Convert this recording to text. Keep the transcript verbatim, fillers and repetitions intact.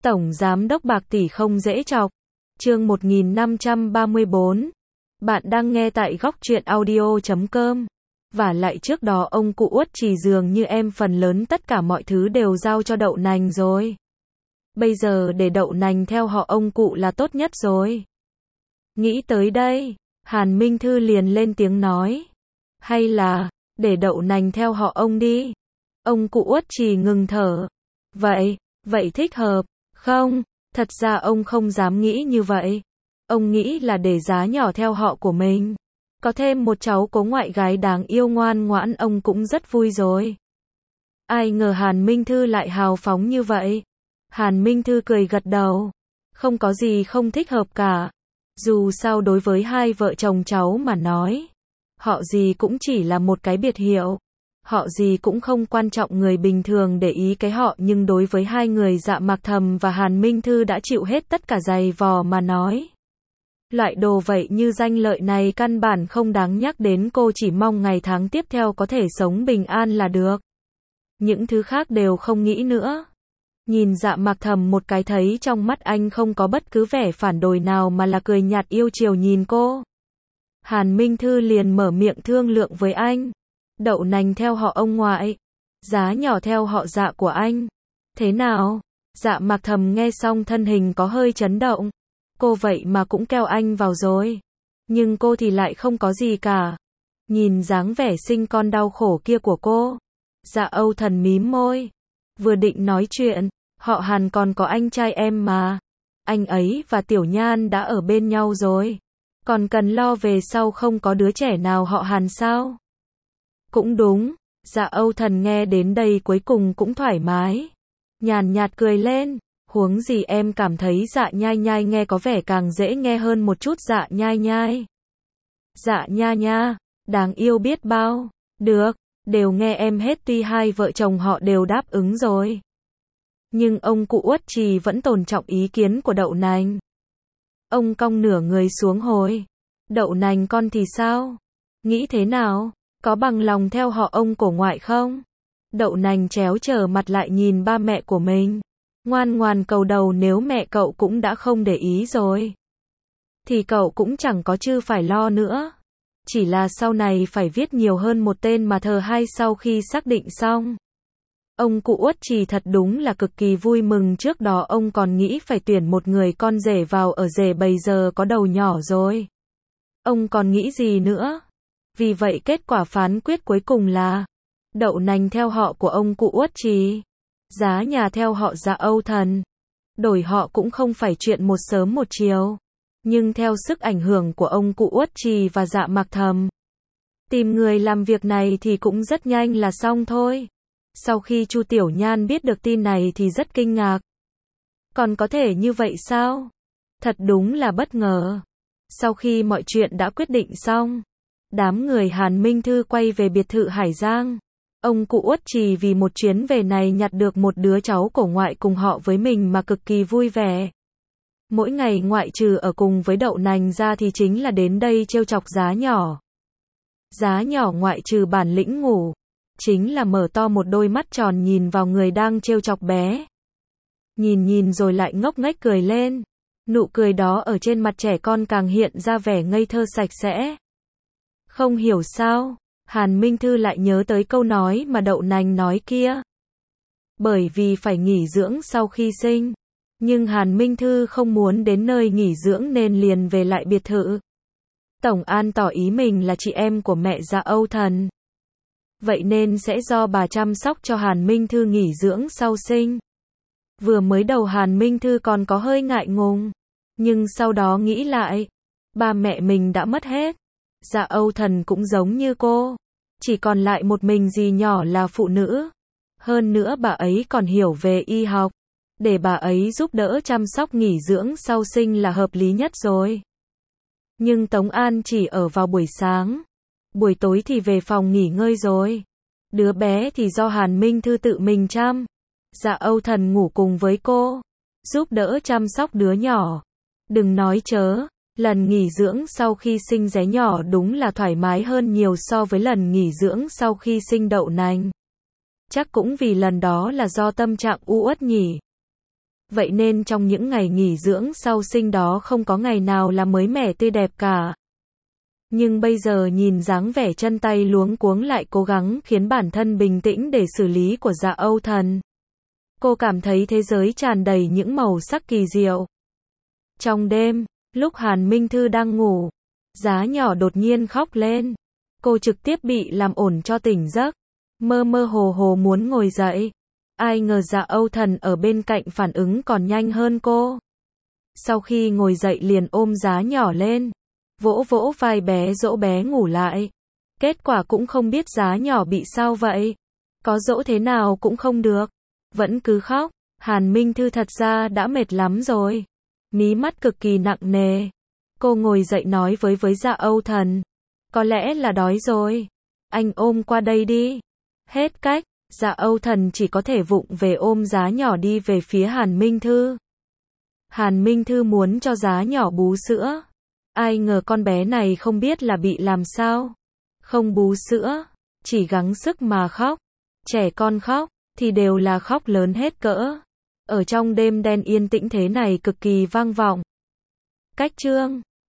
Tổng Giám đốc bạc tỷ không dễ chọc. Chương một nghìn năm trăm ba mươi bốn. Bạn đang nghe tại góc truyện audio chấm com. Và lại trước đó ông cụ Uất Trì dường như em phần lớn tất cả mọi thứ đều giao cho Đậu Nành rồi. Bây giờ để Đậu Nành theo họ ông cụ là tốt nhất rồi. Nghĩ tới đây, Hàn Minh Thư liền lên tiếng nói. Hay là, để Đậu Nành theo họ ông đi. Ông cụ Uất Trì ngừng thở. Vậy, vậy thích hợp, không? Thật ra ông không dám nghĩ như vậy. Ông nghĩ là để Giá Nhỏ theo họ của mình. Có thêm một cháu cố ngoại gái đáng yêu ngoan ngoãn ông cũng rất vui rồi. Ai ngờ Hàn Minh Thư lại hào phóng như vậy. Hàn Minh Thư cười gật đầu. Không có gì không thích hợp cả. Dù sao đối với hai vợ chồng cháu mà nói, họ gì cũng chỉ là một cái biệt hiệu. Họ gì cũng không quan trọng người bình thường để ý cái họ, nhưng đối với hai người Dạ Mạc Thầm và Hàn Minh Thư đã chịu hết tất cả giày vò mà nói. Loại đồ vậy như danh lợi này căn bản không đáng nhắc đến, cô chỉ mong ngày tháng tiếp theo có thể sống bình an là được. Những thứ khác đều không nghĩ nữa. Nhìn Dạ Mạc Thầm một cái thấy trong mắt anh không có bất cứ vẻ phản đối nào mà là cười nhạt yêu chiều nhìn cô. Hàn Minh Thư liền mở miệng thương lượng với anh. Đậu Nành theo họ ông ngoại, Giá Nhỏ theo họ Dạ của anh. Thế nào? Dạ Mạc Thầm nghe xong thân hình có hơi chấn động. Cô vậy mà cũng kêu anh vào rồi. Nhưng cô thì lại không có gì cả. Nhìn dáng vẻ sinh con đau khổ kia của cô, Dạ Âu Thần mím môi. Vừa định nói chuyện, họ Hàn còn có anh trai em mà. Anh ấy và Tiểu Nhan đã ở bên nhau rồi. Còn cần lo về sau không có đứa trẻ nào họ Hàn sao? Cũng đúng. Dạ Âu Thần nghe đến đây cuối cùng cũng thoải mái. Nhàn nhạt cười lên. Huống gì em cảm thấy Dạ Nhai Nhai nghe có vẻ càng dễ nghe hơn một chút. Dạ Nhai Nhai. Dạ Nha Nha. Đáng yêu biết bao. Được. Đều nghe em hết, tuy hai vợ chồng họ đều đáp ứng rồi. Nhưng ông cụ Uất Trì vẫn tôn trọng ý kiến của Đậu Nành. Ông cong nửa người xuống hồi. Đậu Nành con thì sao? Nghĩ thế nào? Có bằng lòng theo họ ông cổ ngoại không? Đậu Nành chéo trở mặt lại nhìn ba mẹ của mình. Ngoan ngoan cầu đầu, nếu mẹ cậu cũng đã không để ý rồi, thì cậu cũng chẳng có chứ phải lo nữa. Chỉ là sau này phải viết nhiều hơn một tên mà thờ hai sau khi xác định xong. Ông cụ Uất Trì thật đúng là cực kỳ vui mừng, trước đó ông còn nghĩ phải tuyển một người con rể vào ở rể, bây giờ có đầu nhỏ rồi. Ông còn nghĩ gì nữa? Vì vậy kết quả phán quyết cuối cùng là Đậu Nành theo họ của ông cụ Uất Trì, Giá Nhà theo họ Dạ Âu Thần. Đổi họ cũng không phải chuyện một sớm một chiều. Nhưng theo sức ảnh hưởng của ông cụ Uất Trì và Dạ Mạc Thầm, tìm người làm việc này thì cũng rất nhanh là xong thôi. Sau khi Chu Tiểu Nhan biết được tin này thì rất kinh ngạc. Còn có thể như vậy sao? Thật đúng là bất ngờ. Sau khi mọi chuyện đã quyết định xong, đám người Hàn Minh Thư quay về biệt thự Hải Giang. Ông cụ Uất Trì vì một chuyến về này nhặt được một đứa cháu cổ ngoại cùng họ với mình mà cực kỳ vui vẻ. Mỗi ngày ngoại trừ ở cùng với Đậu Nành ra thì chính là đến đây trêu chọc Giá Nhỏ. Giá Nhỏ ngoại trừ bản lĩnh ngủ, chính là mở to một đôi mắt tròn nhìn vào người đang trêu chọc bé. Nhìn nhìn rồi lại ngốc nghếch cười lên. Nụ cười đó ở trên mặt trẻ con càng hiện ra vẻ ngây thơ sạch sẽ. Không hiểu sao, Hàn Minh Thư lại nhớ tới câu nói mà Đậu Nành nói kia. Bởi vì phải nghỉ dưỡng sau khi sinh. Nhưng Hàn Minh Thư không muốn đến nơi nghỉ dưỡng nên liền về lại biệt thự. Tổng An tỏ ý mình là chị em của mẹ Dạ Âu Thần. Vậy nên sẽ do bà chăm sóc cho Hàn Minh Thư nghỉ dưỡng sau sinh. Vừa mới đầu Hàn Minh Thư còn có hơi ngại ngùng. Nhưng sau đó nghĩ lại, ba mẹ mình đã mất hết. Dạ Âu Thần cũng giống như cô. Chỉ còn lại một mình dì nhỏ là phụ nữ. Hơn nữa bà ấy còn hiểu về y học. Để bà ấy giúp đỡ chăm sóc nghỉ dưỡng sau sinh là hợp lý nhất rồi. Nhưng Tống An chỉ ở vào buổi sáng. Buổi tối thì về phòng nghỉ ngơi rồi. Đứa bé thì do Hàn Minh Thư tự mình chăm. Dạ Âu Thần ngủ cùng với cô, giúp đỡ chăm sóc đứa nhỏ. Đừng nói chớ, lần nghỉ dưỡng sau khi sinh Dé Nhỏ đúng là thoải mái hơn nhiều so với lần nghỉ dưỡng sau khi sinh Đậu Nành. Chắc cũng vì lần đó là do tâm trạng u uất nhỉ. vậy nên trong những ngày nghỉ dưỡng sau sinh đó không có ngày nào là mới mẻ tươi đẹp cả. Nhưng bây giờ nhìn dáng vẻ chân tay luống cuống lại cố gắng khiến bản thân bình tĩnh để xử lý của Dạ Âu Thần. Cô cảm thấy thế giới tràn đầy những màu sắc kỳ diệu. Trong đêm, lúc Hàn Minh Thư đang ngủ, Giá nhỏ đột nhiên khóc lên. Cô trực tiếp bị làm ổn cho tỉnh giấc. Mơ mơ hồ hồ muốn ngồi dậy. Ai ngờ Dạ Âu Thần ở bên cạnh phản ứng còn nhanh hơn cô. Sau khi ngồi dậy liền ôm Giá nhỏ lên. Vỗ vỗ vai bé dỗ bé ngủ lại. Kết quả cũng không biết Giá nhỏ bị sao vậy. Có dỗ thế nào cũng không được. Vẫn cứ khóc. Hàn Minh Thư thật ra đã mệt lắm rồi. Mí mắt cực kỳ nặng nề. Cô ngồi dậy nói với với Dạ Âu Thần. Có lẽ là đói rồi. Anh ôm qua đây đi. Hết cách. Dạ Âu Thần chỉ có thể vụng về ôm Giá nhỏ đi về phía Hàn Minh Thư. Hàn Minh Thư muốn cho Giá nhỏ bú sữa. Ai ngờ con bé này không biết là bị làm sao. Không bú sữa. Chỉ gắng sức mà khóc. Trẻ con khóc thì đều là khóc lớn hết cỡ. Ở trong đêm đen yên tĩnh thế này cực kỳ vang vọng. Cách chương